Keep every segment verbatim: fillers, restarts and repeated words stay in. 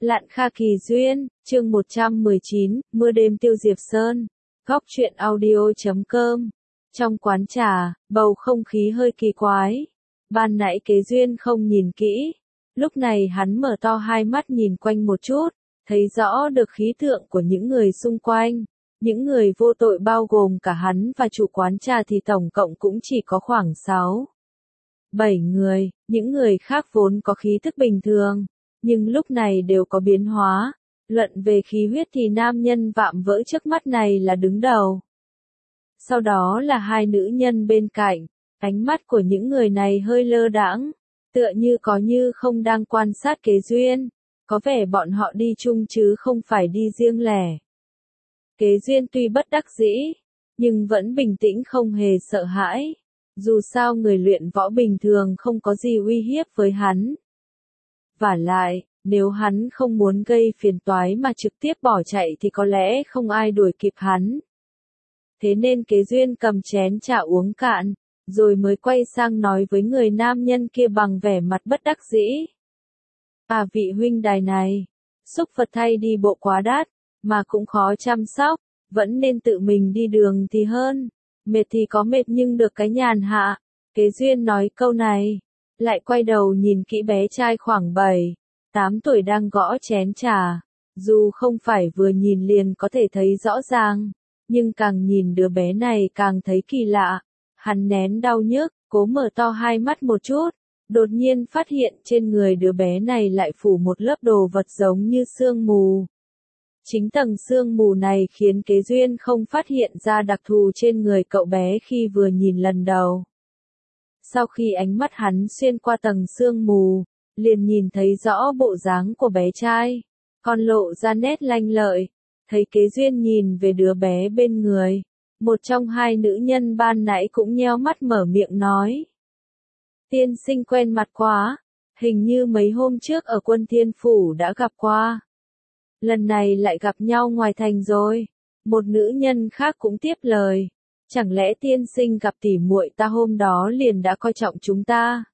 Lạn Kha Kỳ Duyên, chương một trăm mười chín, Mưa đêm Tiêu Diệp Sơn. Góc truyện audio chấm com. Trong quán trà, bầu không khí hơi kỳ quái. Ban nãy Kế Duyên không nhìn kỹ. Lúc này hắn mở to hai mắt nhìn quanh một chút, thấy rõ được khí tượng của những người xung quanh. Những người vô tội bao gồm cả hắn và chủ quán trà thì tổng cộng cũng chỉ có khoảng sáu, bảy người, những người khác vốn có khí thức bình thường. Nhưng lúc này đều có biến hóa. Luận về khí huyết thì nam nhân vạm vỡ trước mắt này là đứng đầu. Sau đó là hai nữ nhân bên cạnh. Ánh mắt của những người này hơi lơ đãng, tựa như có như không đang quan sát Kế Duyên. Có vẻ bọn họ đi chung chứ không phải đi riêng lẻ. Kế Duyên tuy bất đắc dĩ, nhưng vẫn bình tĩnh không hề sợ hãi. Dù sao người luyện võ bình thường không có gì uy hiếp với hắn. Vả lại, nếu hắn không muốn gây phiền toái mà trực tiếp bỏ chạy thì có lẽ không ai đuổi kịp hắn. Thế nên Kế Duyên cầm chén trà uống cạn, rồi mới quay sang nói với người nam nhân kia bằng vẻ mặt bất đắc dĩ. À, vị huynh đài này, xúc Phật thay đi bộ quá đắt, mà cũng khó chăm sóc, vẫn nên tự mình đi đường thì hơn. Mệt thì có mệt nhưng được cái nhàn hạ. Kế Duyên nói câu này, lại quay đầu nhìn kỹ bé trai khoảng bảy, tám tuổi đang gõ chén trà. Dù không phải vừa nhìn liền có thể thấy rõ ràng, nhưng càng nhìn đứa bé này càng thấy kỳ lạ. Hắn nén đau nhức, cố mở to hai mắt một chút, đột nhiên phát hiện trên người đứa bé này lại phủ một lớp đồ vật giống như sương mù. Chính tầng sương mù này khiến Kế Duyên không phát hiện ra đặc thù trên người cậu bé khi vừa nhìn lần đầu. Sau khi ánh mắt hắn xuyên qua tầng sương mù, liền nhìn thấy rõ bộ dáng của bé trai, còn lộ ra nét lanh lợi. Thấy Kế Duyên nhìn về đứa bé bên người, một trong hai nữ nhân ban nãy cũng nheo mắt mở miệng nói. Tiên sinh quen mặt quá, hình như mấy hôm trước ở Quân Thiên Phủ đã gặp qua. Lần này lại gặp nhau ngoài thành rồi. Một nữ nhân khác cũng tiếp lời. Chẳng lẽ tiên sinh gặp tỉ muội ta hôm đó liền đã coi trọng chúng ta?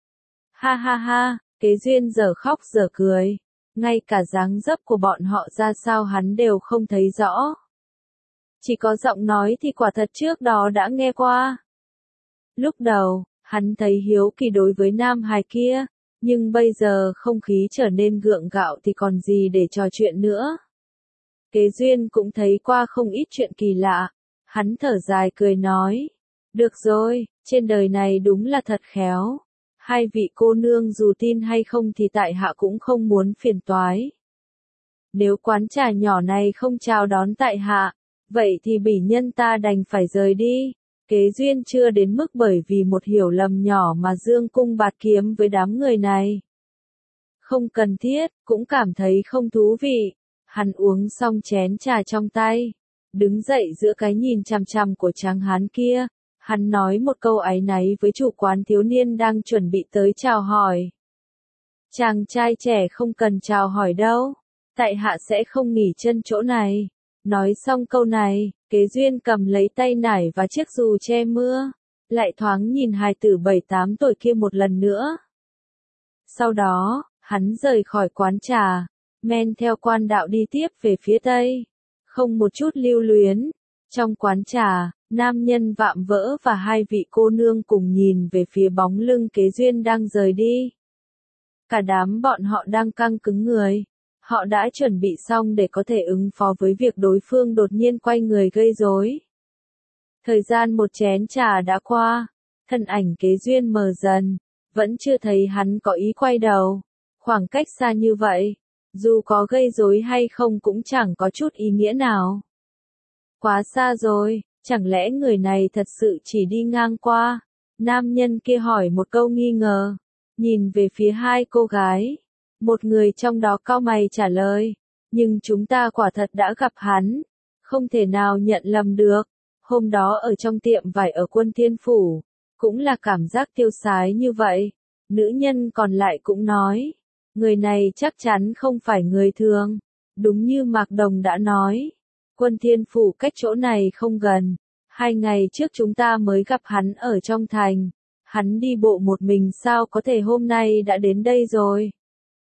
Ha ha ha, Kế Duyên giờ khóc giờ cười. Ngay cả dáng dấp của bọn họ ra sao hắn đều không thấy rõ. Chỉ có giọng nói thì quả thật trước đó đã nghe qua. Lúc đầu, hắn thấy hiếu kỳ đối với nam hài kia. Nhưng bây giờ không khí trở nên gượng gạo thì còn gì để trò chuyện nữa. Kế Duyên cũng thấy qua không ít chuyện kỳ lạ. Hắn thở dài cười nói. Được rồi, trên đời này đúng là thật khéo. Hai vị cô nương dù tin hay không thì tại hạ cũng không muốn phiền toái. Nếu quán trà nhỏ này không chào đón tại hạ, vậy thì bỉ nhân ta đành phải rời đi. Kế Duyên chưa đến mức bởi vì một hiểu lầm nhỏ mà dương cung bạt kiếm với đám người này. Không cần thiết, cũng cảm thấy không thú vị. Hắn uống xong chén trà trong tay, đứng dậy giữa cái nhìn chằm chằm của tráng hán kia. Hắn nói một câu áy náy với chủ quán thiếu niên đang chuẩn bị tới chào hỏi. Chàng trai trẻ không cần chào hỏi đâu, tại hạ sẽ không nghỉ chân chỗ này. Nói xong câu này, Kế Duyên cầm lấy tay nải và chiếc dù che mưa, lại thoáng nhìn hài tử bảy tám tuổi kia một lần nữa. Sau đó, hắn rời khỏi quán trà, men theo quan đạo đi tiếp về phía tây, không một chút lưu luyến. Trong quán trà, nam nhân vạm vỡ và hai vị cô nương cùng nhìn về phía bóng lưng Kế Duyên đang rời đi. Cả đám bọn họ đang căng cứng người. Họ đã chuẩn bị xong để có thể ứng phó với việc đối phương đột nhiên quay người gây rối. Thời gian một chén trà đã qua, thân ảnh Kế Duyên mờ dần, vẫn chưa thấy hắn có ý quay đầu. Khoảng cách xa như vậy, dù có gây rối hay không cũng chẳng có chút ý nghĩa nào. Quá xa rồi, chẳng lẽ người này thật sự chỉ đi ngang qua? Nam nhân kia hỏi một câu nghi ngờ, nhìn về phía hai cô gái. Một người trong đó cau mày trả lời, nhưng chúng ta quả thật đã gặp hắn, không thể nào nhận lầm được. Hôm đó ở trong tiệm vải ở Quân Thiên Phủ, cũng là cảm giác tiêu sái như vậy. Nữ nhân còn lại cũng nói, người này chắc chắn không phải người thường. Đúng như Mạc Đồng đã nói, Quân Thiên Phủ cách chỗ này không gần. Hai ngày trước chúng ta mới gặp hắn ở trong thành. Hắn đi bộ một mình sao có thể hôm nay đã đến đây rồi?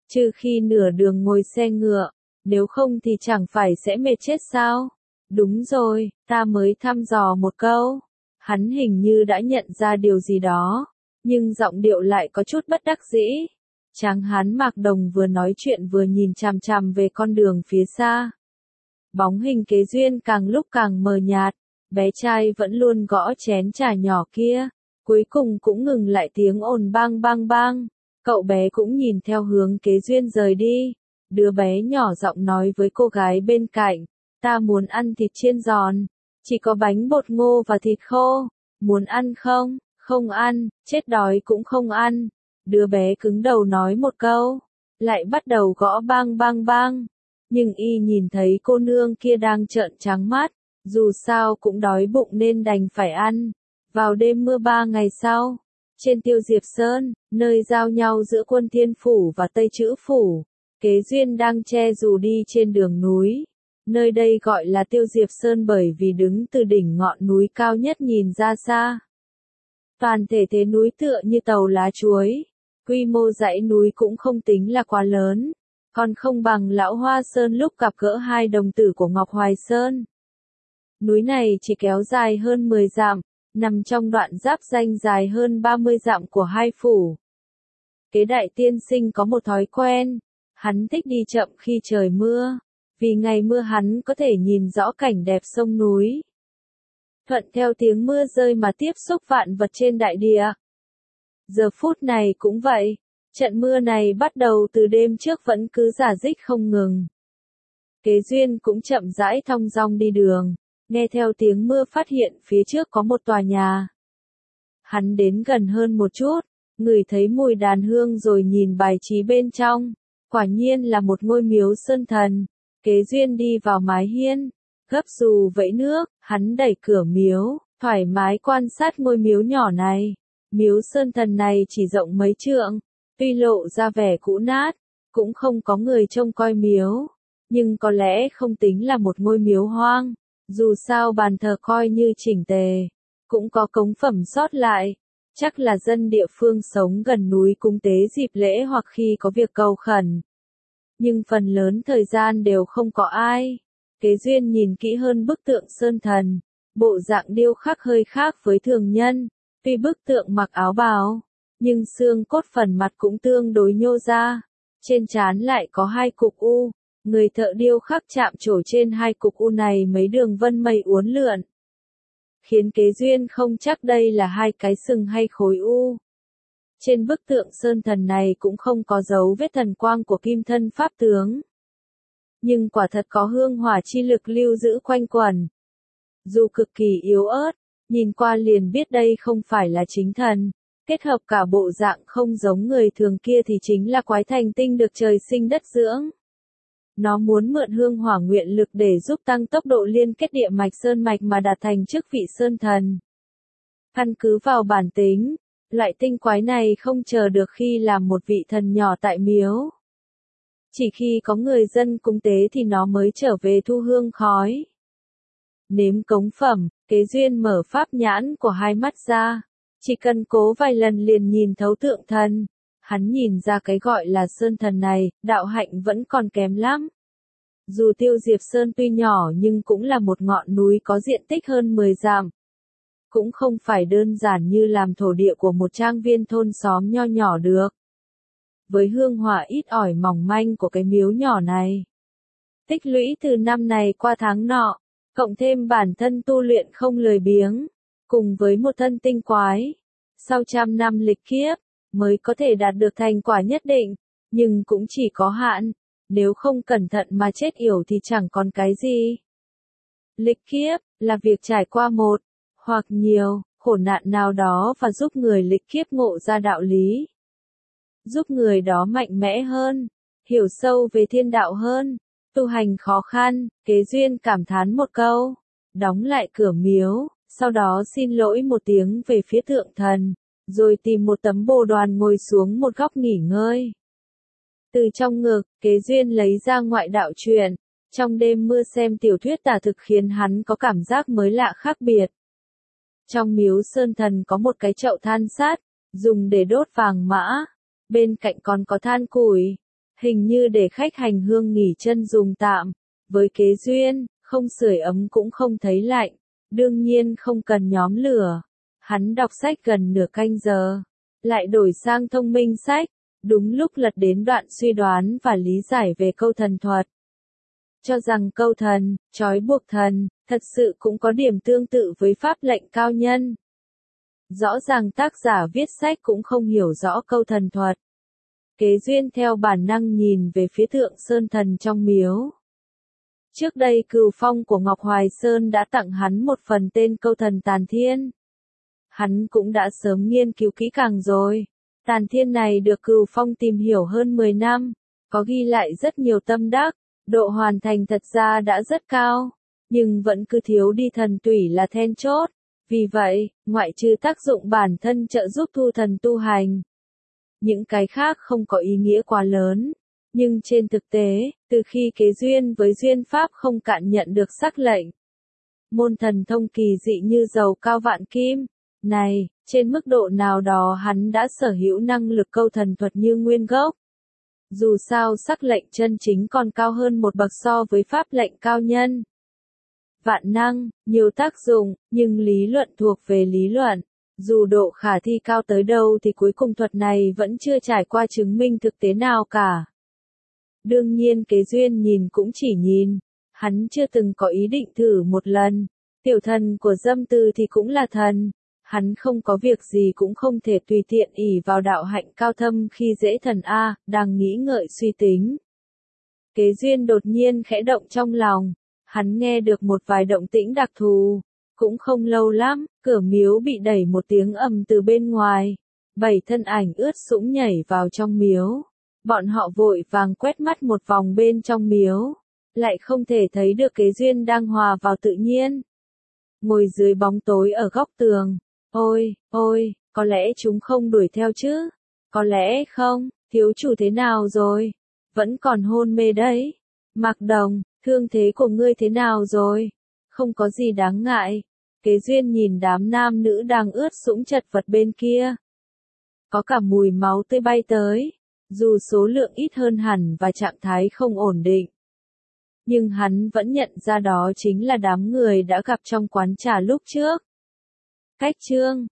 trừ khi nửa đường ngồi xe ngựa, nếu không thì chẳng phải sẽ mệt chết sao? Đúng rồi, ta mới thăm dò một câu. Hắn hình như đã nhận ra điều gì đó, nhưng giọng điệu lại có chút bất đắc dĩ. Tráng hán Mạc Đồng vừa nói chuyện vừa nhìn chằm chằm về con đường phía xa. Bóng hình Kế Duyên càng lúc càng mờ nhạt, bé trai vẫn luôn gõ chén trà nhỏ kia, cuối cùng cũng ngừng lại tiếng ồn bang bang bang. Cậu bé cũng nhìn theo hướng Kế Duyên rời đi. Đứa bé nhỏ giọng nói với cô gái bên cạnh, ta muốn ăn thịt chiên giòn, chỉ có bánh bột ngô và thịt khô, muốn ăn không? Không ăn, chết đói cũng không ăn. Đứa bé cứng đầu nói một câu, lại bắt đầu gõ bang bang bang. Nhưng y nhìn thấy cô nương kia đang trợn trắng mắt, dù sao cũng đói bụng nên đành phải ăn. Vào đêm mưa ba ngày sau, trên Tiêu Diệp Sơn, nơi giao nhau giữa Quân Thiên Phủ và Tây Chữ Phủ, Kế Duyên đang che dù đi trên đường núi. Nơi đây gọi là Tiêu Diệp Sơn bởi vì đứng từ đỉnh ngọn núi cao nhất nhìn ra xa. Toàn thể thế núi tựa như tàu lá chuối, quy mô dãy núi cũng không tính là quá lớn, còn không bằng Lão Hoa Sơn lúc gặp gỡ hai đồng tử của Ngọc Hoài Sơn. Núi này chỉ kéo dài hơn mười dặm, nằm trong đoạn giáp ranh dài hơn ba mươi dặm của hai phủ. Kế Đại tiên sinh có một thói quen, hắn thích đi chậm khi trời mưa, vì ngày mưa hắn có thể nhìn rõ cảnh đẹp sông núi. Thuận theo tiếng mưa rơi mà tiếp xúc vạn vật trên đại địa. Giờ phút này cũng vậy, trận mưa này bắt đầu từ đêm trước vẫn cứ rả rích không ngừng. Kế Duyên cũng chậm rãi thong dong đi đường, nghe theo tiếng mưa phát hiện phía trước có một tòa nhà. Hắn đến gần hơn một chút, ngửi thấy mùi đàn hương rồi nhìn bài trí bên trong, quả nhiên là một ngôi miếu sơn thần. Kế Duyên đi vào mái hiên, gấp dù vẫy nước, hắn đẩy cửa miếu, thoải mái quan sát ngôi miếu nhỏ này. Miếu sơn thần này chỉ rộng mấy trượng, tuy lộ ra vẻ cũ nát, cũng không có người trông coi miếu, nhưng có lẽ không tính là một ngôi miếu hoang, dù sao bàn thờ coi như chỉnh tề, cũng có cống phẩm sót lại, chắc là dân địa phương sống gần núi cúng tế dịp lễ hoặc khi có việc cầu khẩn. Nhưng phần lớn thời gian đều không có ai. Kế Duyên nhìn kỹ hơn bức tượng sơn thần, bộ dạng điêu khắc hơi khác với thường nhân, tuy bức tượng mặc áo bào, nhưng xương cốt phần mặt cũng tương đối nhô ra, trên trán lại có hai cục u, người thợ điêu khắc chạm trổ trên hai cục u này mấy đường vân mây uốn lượn, khiến Kế Duyên không chắc đây là hai cái sừng hay khối u. Trên bức tượng sơn thần này cũng không có dấu vết thần quang của kim thân pháp tướng. Nhưng quả thật có hương hỏa chi lực lưu giữ quanh quẩn. Dù cực kỳ yếu ớt, nhìn qua liền biết đây không phải là chính thần, kết hợp cả bộ dạng không giống người thường kia thì chính là quái thành tinh được trời sinh đất dưỡng. Nó muốn mượn hương hỏa nguyện lực để giúp tăng tốc độ liên kết địa mạch sơn mạch mà đạt thành chức vị sơn thần. Căn cứ vào bản tính, loại tinh quái này không chờ được khi làm một vị thần nhỏ tại miếu. Chỉ khi có người dân cúng tế thì nó mới trở về thu hương khói. Nếm cống phẩm, Kế Duyên mở pháp nhãn của hai mắt ra. Chỉ cần cố vài lần liền nhìn thấu tượng thần. Hắn nhìn ra cái gọi là sơn thần này, đạo hạnh vẫn còn kém lắm. Dù Tiêu Diệp Sơn tuy nhỏ nhưng cũng là một ngọn núi có diện tích hơn mười dặm. Cũng không phải đơn giản như làm thổ địa của một trang viên thôn xóm nho nhỏ được. Với hương hỏa ít ỏi mỏng manh của cái miếu nhỏ này, tích lũy từ năm này qua tháng nọ, cộng thêm bản thân tu luyện không lười biếng, cùng với một thân tinh quái, sau trăm năm lịch kiếp, mới có thể đạt được thành quả nhất định, nhưng cũng chỉ có hạn, nếu không cẩn thận mà chết yểu thì chẳng còn cái gì. Lịch kiếp, là việc trải qua một, hoặc nhiều, khổ nạn nào đó và giúp người lịch kiếp ngộ ra đạo lý. Giúp người đó mạnh mẽ hơn, hiểu sâu về thiên đạo hơn, tu hành khó khăn. Kế Duyên cảm thán một câu, đóng lại cửa miếu, sau đó xin lỗi một tiếng về phía tượng thần, rồi tìm một tấm bồ đoàn ngồi xuống một góc nghỉ ngơi. Từ trong ngực, Kế Duyên lấy ra ngoại đạo truyện, trong đêm mưa xem tiểu thuyết tả thực khiến hắn có cảm giác mới lạ khác biệt. Trong miếu sơn thần có một cái chậu than sắt, dùng để đốt vàng mã, bên cạnh còn có than củi. hình như để khách hành hương nghỉ chân dùng tạm. Với Kế Duyên, không sưởi ấm cũng không thấy lạnh, đương nhiên không cần nhóm lửa. Hắn đọc sách gần nửa canh giờ, lại đổi sang thông minh sách, đúng lúc lật đến đoạn suy đoán và lý giải về câu thần thuật. Cho rằng câu thần, trói buộc thần, thật sự cũng có điểm tương tự với pháp lệnh cao nhân. Rõ ràng tác giả viết sách cũng không hiểu rõ câu thần thuật. Kế Duyên theo bản năng nhìn về phía Thượng Sơn Thần trong miếu. Trước đây Cửu Phong của Ngọc Hoài Sơn đã tặng hắn một phần tên câu thần Tàn Thiên. Hắn cũng đã sớm nghiên cứu kỹ càng rồi. Tàn Thiên này được Cửu Phong tìm hiểu hơn mười năm, có ghi lại rất nhiều tâm đắc, độ hoàn thành thật ra đã rất cao, nhưng vẫn cứ thiếu đi thần tủy là then chốt. Vì vậy, ngoại trừ tác dụng bản thân trợ giúp thu thần tu hành, những cái khác không có ý nghĩa quá lớn. Nhưng trên thực tế, từ khi Kế Duyên với Duyên Pháp không cạn nhận được sắc lệnh, môn thần thông kỳ dị như dầu cao vạn kim, này, trên mức độ nào đó hắn đã sở hữu năng lực câu thần thuật như nguyên gốc. Dù sao sắc lệnh chân chính còn cao hơn một bậc so với pháp lệnh cao nhân. Vạn năng, nhiều tác dụng, nhưng lý luận thuộc về lý luận. Dù độ khả thi cao tới đâu thì cuối cùng thuật này vẫn chưa trải qua chứng minh thực tế nào cả. Đương nhiên Kế Duyên nhìn cũng chỉ nhìn, hắn chưa từng có ý định thử một lần. Tiểu thần của Dâm Từ thì cũng là thần, hắn không có việc gì cũng không thể tùy tiện ỷ vào đạo hạnh cao thâm khi dễ thần A, đang nghĩ ngợi suy tính. Kế Duyên đột nhiên khẽ động trong lòng, hắn nghe được một vài động tĩnh đặc thù, cũng không lâu lắm, cửa miếu bị đẩy một tiếng ầm từ bên ngoài, bảy thân ảnh ướt sũng nhảy vào trong miếu. Bọn họ vội vàng quét mắt một vòng bên trong miếu, lại không thể thấy được Kế Duyên đang hòa vào tự nhiên. Ngồi dưới bóng tối ở góc tường, ôi, ôi, có lẽ chúng không đuổi theo chứ? Có lẽ không, thiếu chủ thế nào rồi? Vẫn còn hôn mê đấy. Mạc Đồng, thương thế của ngươi thế nào rồi? Không có gì đáng ngại. Kế Duyên nhìn đám nam nữ đang ướt sũng chật vật bên kia. Có cả mùi máu tươi bay tới. Dù số lượng ít hơn hẳn và trạng thái không ổn định, nhưng hắn vẫn nhận ra đó chính là đám người đã gặp trong quán trà lúc trước. Cách chương